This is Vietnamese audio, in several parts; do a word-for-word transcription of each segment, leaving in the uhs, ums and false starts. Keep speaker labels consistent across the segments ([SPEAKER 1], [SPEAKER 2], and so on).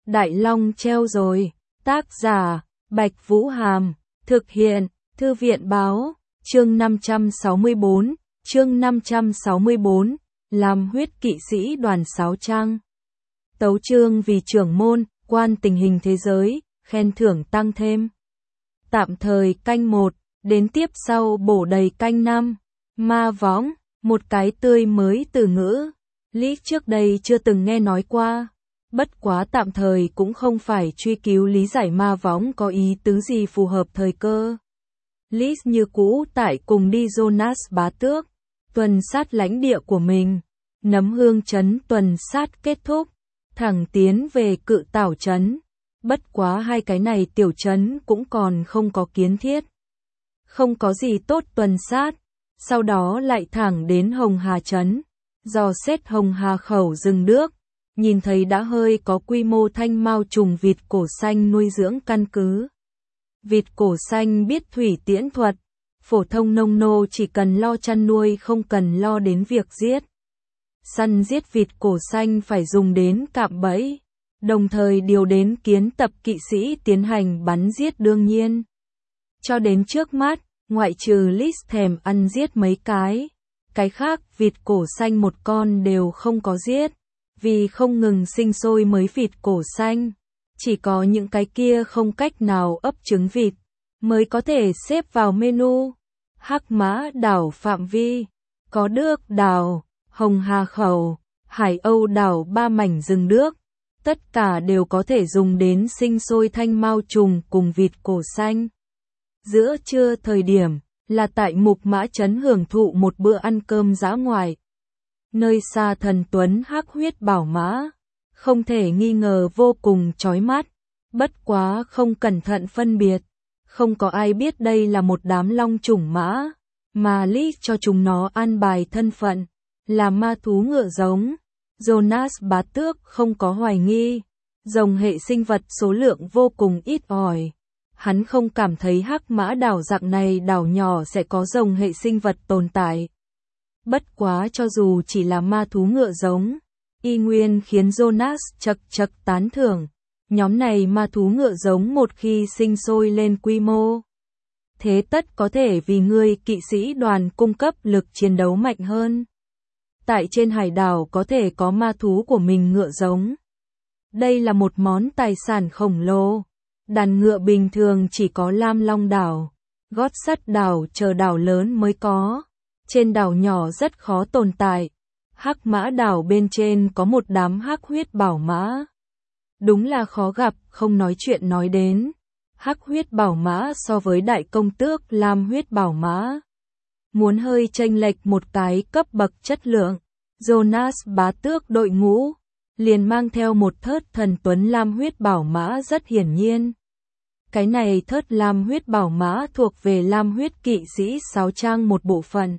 [SPEAKER 1] Đại Long treo rồi. Tác giả, Bạch Vũ Hàm. Thực hiện, Thư viện Báo. Chương năm trăm sáu mươi bốn. Chương năm trăm sáu mươi bốn. Làm huyết kỵ sĩ đoàn sáu trang. Tấu chương vì trưởng môn, quan tình hình thế giới, khen thưởng tăng thêm. Tạm thời canh một, đến tiếp sau bổ đầy canh năm. Ma võng, một cái tươi mới từ ngữ. Lý trước đây chưa từng nghe nói qua. Bất quá tạm thời cũng không phải truy cứu lý giải ma võng có ý tứ gì phù hợp thời cơ. Lý như cũ tại cùng đi Jonas Bá Tước, tuần sát lãnh địa của mình. Nấm hương trấn tuần sát kết thúc, thẳng tiến về Cự Tảo trấn. Bất quá hai cái này tiểu trấn cũng còn không có kiến thiết. Không có gì tốt tuần sát, sau đó lại thẳng đến Hồng Hà trấn. Dò xét Hồng Hà khẩu rừng nước, nhìn thấy đã hơi có quy mô thanh mao trùng vịt cổ xanh nuôi dưỡng căn cứ. Vịt cổ xanh biết thủy tiễn thuật, phổ thông nông nô chỉ cần lo chăn nuôi không cần lo đến việc giết. Săn giết vịt cổ xanh phải dùng đến cạm bẫy, đồng thời điều đến kiến tập kỵ sĩ tiến hành bắn giết đương nhiên. Cho đến trước mắt, ngoại trừ List thèm ăn giết mấy cái, cái khác vịt cổ xanh một con đều không có giết, vì không ngừng sinh sôi mới vịt cổ xanh. Chỉ có những cái kia không cách nào ấp trứng vịt, mới có thể xếp vào menu. Hắc Mã đảo phạm vi, có Đước đảo, Hồng Hà khẩu, Hải Âu đảo ba mảnh rừng nước, tất cả đều có thể dùng đến sinh sôi thanh mao trùng cùng vịt cổ xanh. Giữa trưa thời điểm, là tại Mục Mã trấn hưởng thụ một bữa ăn cơm dã ngoại. Nơi xa thần tuấn hắc huyết bảo mã, không thể nghi ngờ vô cùng chói mắt, bất quá không cẩn thận phân biệt. Không có ai biết đây là một đám long chủng mã, mà Lý cho chúng nó an bài thân phận, là ma thú ngựa giống. Jonas Bá Tước không có hoài nghi, rồng hệ sinh vật số lượng vô cùng ít ỏi. Hắn không cảm thấy Hắc Mã đảo dạng này đảo nhỏ sẽ có rồng hệ sinh vật tồn tại. Bất quá cho dù chỉ là ma thú ngựa giống, y nguyên khiến Jonas chật chật tán thưởng. Nhóm này ma thú ngựa giống một khi sinh sôi lên quy mô, thế tất có thể vì ngươi kỵ sĩ đoàn cung cấp lực chiến đấu mạnh hơn. Tại trên hải đảo có thể có ma thú của mình ngựa giống. Đây là một món tài sản khổng lồ. Đàn ngựa bình thường chỉ có Lam Long đảo, Gót Sắt đảo chờ đảo lớn mới có. Trên đảo nhỏ rất khó tồn tại. Hắc Mã đảo bên trên có một đám hắc huyết bảo mã. Đúng là khó gặp, không nói chuyện nói đến. Hắc huyết bảo mã so với đại công tước Lam huyết bảo mã, muốn hơi chênh lệch một cái cấp bậc chất lượng. Jonas Bá Tước đội ngũ liền mang theo một thớt thần tuấn Lam huyết bảo mã rất hiển nhiên. Cái này thớt Lam huyết bảo mã thuộc về Lam huyết kỵ sĩ sáu trang một bộ phận.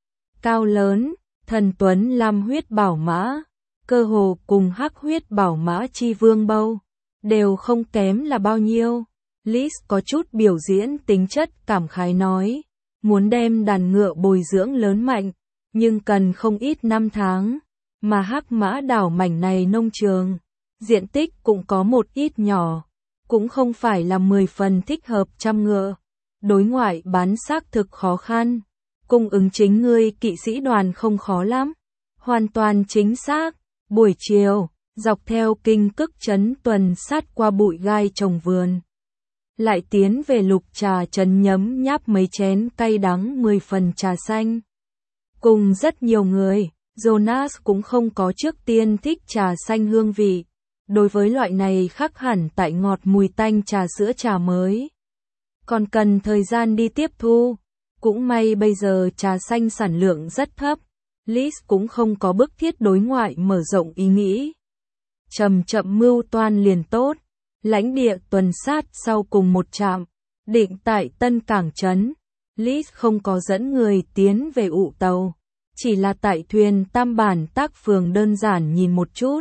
[SPEAKER 1] Cao lớn, thần tuấn Lam huyết bảo mã, cơ hồ cùng hắc huyết bảo mã chi vương bâu, đều không kém là bao nhiêu. List có chút biểu diễn tính chất cảm khái nói, muốn đem đàn ngựa bồi dưỡng lớn mạnh, nhưng cần không ít năm tháng, mà Hắc Mã đảo mảnh này nông trường, diện tích cũng có một ít nhỏ, cũng không phải là mười phần thích hợp chăm ngựa. Đối ngoại bán xác thực khó khăn, cung ứng chính ngươi kỵ sĩ đoàn không khó lắm, hoàn toàn chính xác. Buổi chiều, dọc theo kinh Cức trấn tuần sát qua bụi gai trồng vườn, lại tiến về Lục Trà trấn nhấm nháp mấy chén cay đắng mười phần trà xanh. Cùng rất nhiều người, Jonas cũng không có trước tiên thích trà xanh hương vị. Đối với loại này khác hẳn tại ngọt mùi tanh trà sữa trà mới, còn cần thời gian đi tiếp thu. Cũng may bây giờ trà xanh sản lượng rất thấp. List cũng không có bức thiết đối ngoại mở rộng ý nghĩ. Chậm chậm mưu toan liền tốt. Lãnh địa tuần sát sau cùng một trạm, định tại Tân Cảng trấn. List không có dẫn người tiến về ụ tàu, chỉ là tại thuyền tam bản tác phường đơn giản nhìn một chút.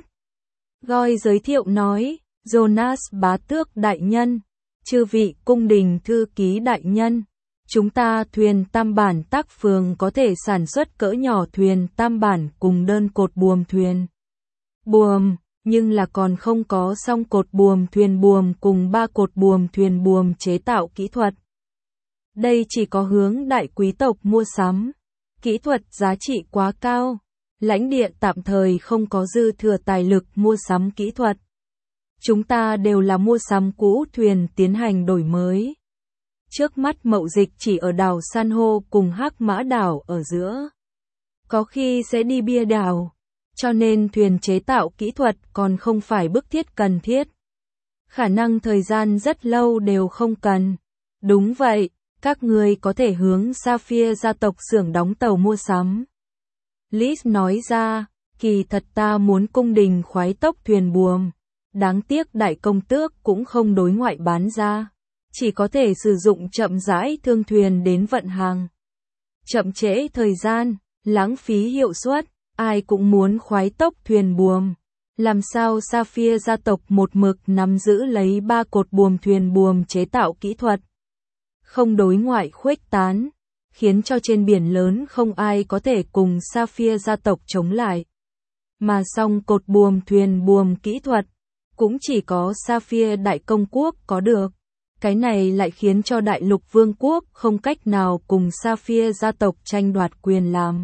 [SPEAKER 1] Goi giới thiệu nói, Jonas Bá Tước đại nhân, chư vị cung đình thư ký đại nhân. Chúng ta thuyền tam bản tác phường có thể sản xuất cỡ nhỏ thuyền tam bản cùng đơn cột buồm thuyền. Buồm, nhưng là còn không có xong cột buồm thuyền buồm cùng ba cột buồm thuyền buồm chế tạo kỹ thuật. Đây chỉ có hướng đại quý tộc mua sắm. Kỹ thuật giá trị quá cao. Lãnh địa tạm thời không có dư thừa tài lực mua sắm kỹ thuật. Chúng ta đều là mua sắm cũ thuyền tiến hành đổi mới. Trước mắt mậu dịch chỉ ở đảo San hô cùng Hắc Mã đảo ở giữa. Có khi sẽ đi bia đảo. Cho nên thuyền chế tạo kỹ thuật còn không phải bức thiết cần thiết. Khả năng thời gian rất lâu đều không cần. Đúng vậy, các người có thể hướng Sapphire gia tộc xưởng đóng tàu mua sắm. Liz nói ra, kỳ thật ta muốn cung đình khoái tốc thuyền buồm. Đáng tiếc đại công tước cũng không đối ngoại bán ra. Chỉ có thể sử dụng chậm rãi thương thuyền đến vận hàng. Chậm trễ thời gian, lãng phí hiệu suất, ai cũng muốn khoái tốc thuyền buồm. Làm sao Sapphire gia tộc một mực nắm giữ lấy ba cột buồm thuyền buồm chế tạo kỹ thuật. Không đối ngoại khuếch tán, khiến cho trên biển lớn không ai có thể cùng Sapphire gia tộc chống lại. Mà song cột buồm thuyền buồm kỹ thuật, cũng chỉ có Sapphire đại công quốc có được. Cái này lại khiến cho đại lục vương quốc không cách nào cùng Sapphire gia tộc tranh đoạt quyền làm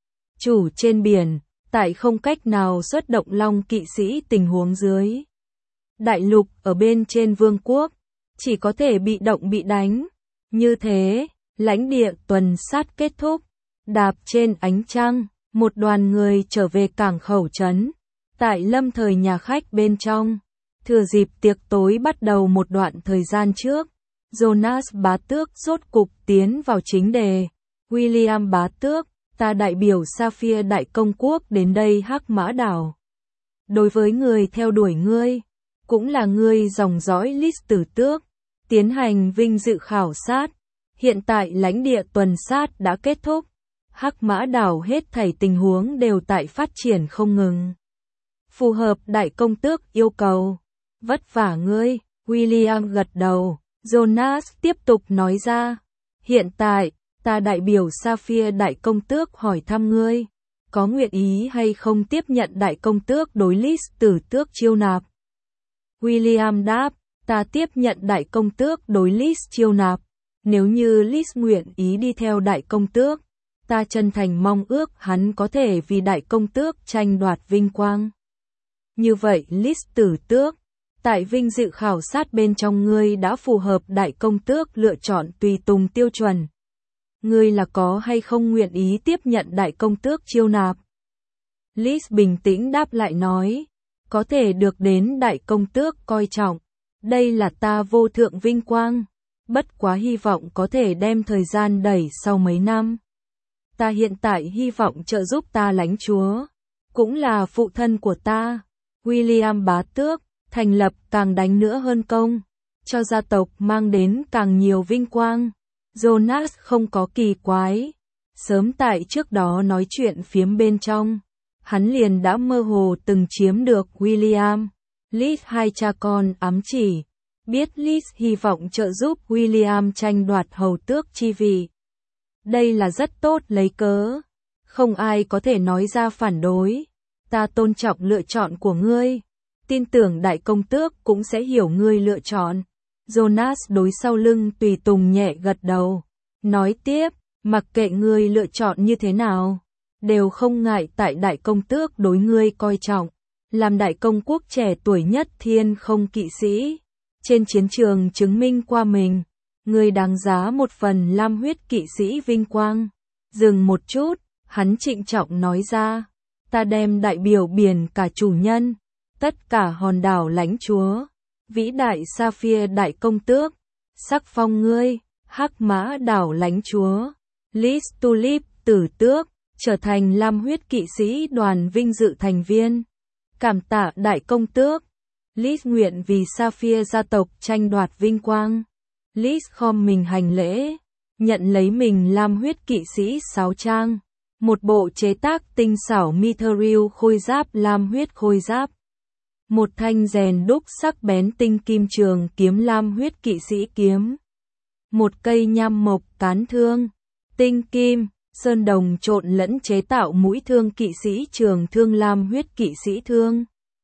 [SPEAKER 1] chủ trên biển, tại không cách nào xuất động long kỵ sĩ tình huống dưới. Đại lục ở bên trên vương quốc, chỉ có thể bị động bị đánh. Như thế, lãnh địa tuần sát kết thúc, đạp trên ánh trăng, một đoàn người trở về cảng khẩu trấn. Tại lâm thời nhà khách bên trong, thừa dịp tiệc tối bắt đầu một đoạn thời gian trước, Jonas bá tước rốt cục tiến vào chính đề. William bá tước, ta đại biểu Sapphire đại công quốc đến đây Hắc Mã đảo. Đối với người theo đuổi ngươi, cũng là ngươi dòng dõi Liz tử tước, tiến hành vinh dự khảo sát. Hiện tại lãnh địa tuần sát đã kết thúc. Hắc Mã đảo hết thảy tình huống đều tại phát triển không ngừng. Phù hợp đại công tước yêu cầu. Vất vả ngươi, William gật đầu. Jonas tiếp tục nói ra. Hiện tại, ta đại biểu Sapphire đại công tước hỏi thăm ngươi. Có nguyện ý hay không tiếp nhận đại công tước đối Liz tử tước chiêu nạp? William đáp, ta tiếp nhận đại công tước đối Liz chiêu nạp. Nếu như Liz nguyện ý đi theo đại công tước, ta chân thành mong ước hắn có thể vì đại công tước tranh đoạt vinh quang. Như vậy Liz tử tước, tại vinh dự khảo sát bên trong ngươi đã phù hợp đại công tước lựa chọn tùy tùng tiêu chuẩn. Ngươi là có hay không nguyện ý tiếp nhận đại công tước chiêu nạp? Liz bình tĩnh đáp lại nói, có thể được đến đại công tước coi trọng. Đây là ta vô thượng vinh quang. Bất quá hy vọng có thể đem thời gian đẩy sau mấy năm. Ta hiện tại hy vọng trợ giúp ta lãnh chúa, cũng là phụ thân của ta. William bá tước, thành lập càng đánh nữa hơn công, cho gia tộc mang đến càng nhiều vinh quang. Jonas không có kỳ quái. Sớm tại trước đó nói chuyện phiếm bên trong, hắn liền đã mơ hồ từng chiếm được William, Liz hai cha con ám chỉ. Biết Liz hy vọng trợ giúp William tranh đoạt hầu tước chi vị. Đây là rất tốt lấy cớ. Không ai có thể nói ra phản đối. Ta tôn trọng lựa chọn của ngươi. Tin tưởng đại công tước cũng sẽ hiểu ngươi lựa chọn. Jonas đối sau lưng tùy tùng nhẹ gật đầu. Nói tiếp, mặc kệ ngươi lựa chọn như thế nào, đều không ngại tại đại công tước đối ngươi coi trọng. Làm đại công quốc trẻ tuổi nhất thiên không kỵ sĩ. Trên chiến trường chứng minh qua mình, người đáng giá một phần lam huyết kỵ sĩ vinh quang. Dừng một chút, hắn trịnh trọng nói ra, ta đem đại biểu biển cả chủ nhân, tất cả hòn đảo lãnh chúa, vĩ đại Sapphire đại công tước, sắc phong ngươi, Hắc Mã đảo lãnh chúa, Liz Tulip tử tước, trở thành lam huyết kỵ sĩ đoàn vinh dự thành viên. Cảm tạ đại công tước. Liz nguyện vì Sapphire gia tộc tranh đoạt vinh quang. Liz khom mình hành lễ, nhận lấy mình lam huyết kỵ sĩ sáo trang, một bộ chế tác tinh xảo mithril khôi giáp lam huyết khôi giáp, một thanh rèn đúc sắc bén tinh kim trường kiếm lam huyết kỵ sĩ kiếm, một cây nham mộc cán thương, tinh kim, sơn đồng trộn lẫn chế tạo mũi thương kỵ sĩ trường thương lam huyết kỵ sĩ thương.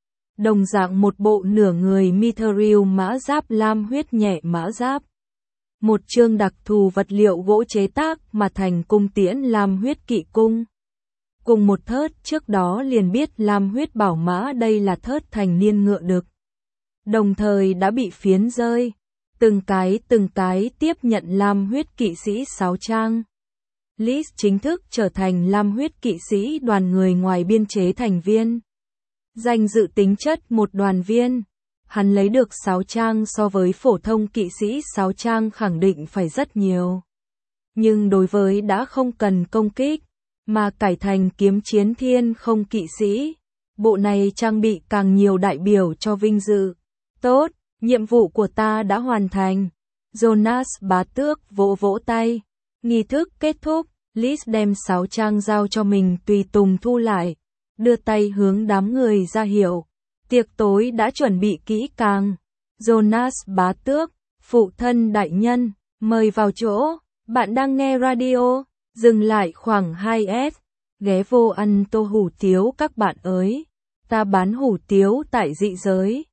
[SPEAKER 1] đồng dạng một bộ nửa người Mithril mã giáp lam huyết nhẹ mã giáp. Một chương đặc thù vật liệu gỗ chế tác mà thành cung tiễn lam huyết kỵ cung. Cùng một thớt trước đó liền biết lam huyết bảo mã đây là thớt thành niên ngựa đực. Đồng thời đã bị phiến rơi. Từng cái từng cái tiếp nhận lam huyết kỵ sĩ sáo trang. Lis chính thức trở thành lam huyết kỵ sĩ đoàn người ngoài biên chế thành viên. Danh dự tính chất một đoàn viên. Hắn lấy được sáo trang so với phổ thông kỵ sĩ sáo trang khẳng định phải rất nhiều. Nhưng đối với đã không cần công kích, mà cải thành kiếm chiến thiên không kỵ sĩ, bộ này trang bị càng nhiều đại biểu cho vinh dự. Tốt, nhiệm vụ của ta đã hoàn thành. Jonas bá tước vỗ vỗ tay. Nghi thức kết thúc, Lis đem sáo trang giao cho mình tùy tùng thu lại, đưa tay hướng đám người ra hiệu. Tiệc tối đã chuẩn bị kỹ càng. Jonas bá tước, phụ thân đại nhân, mời vào chỗ. Bạn đang nghe radio, dừng lại khoảng hai phút. Ghé vô ăn tô hủ tiếu các bạn ơi. Ta bán hủ tiếu tại dị giới.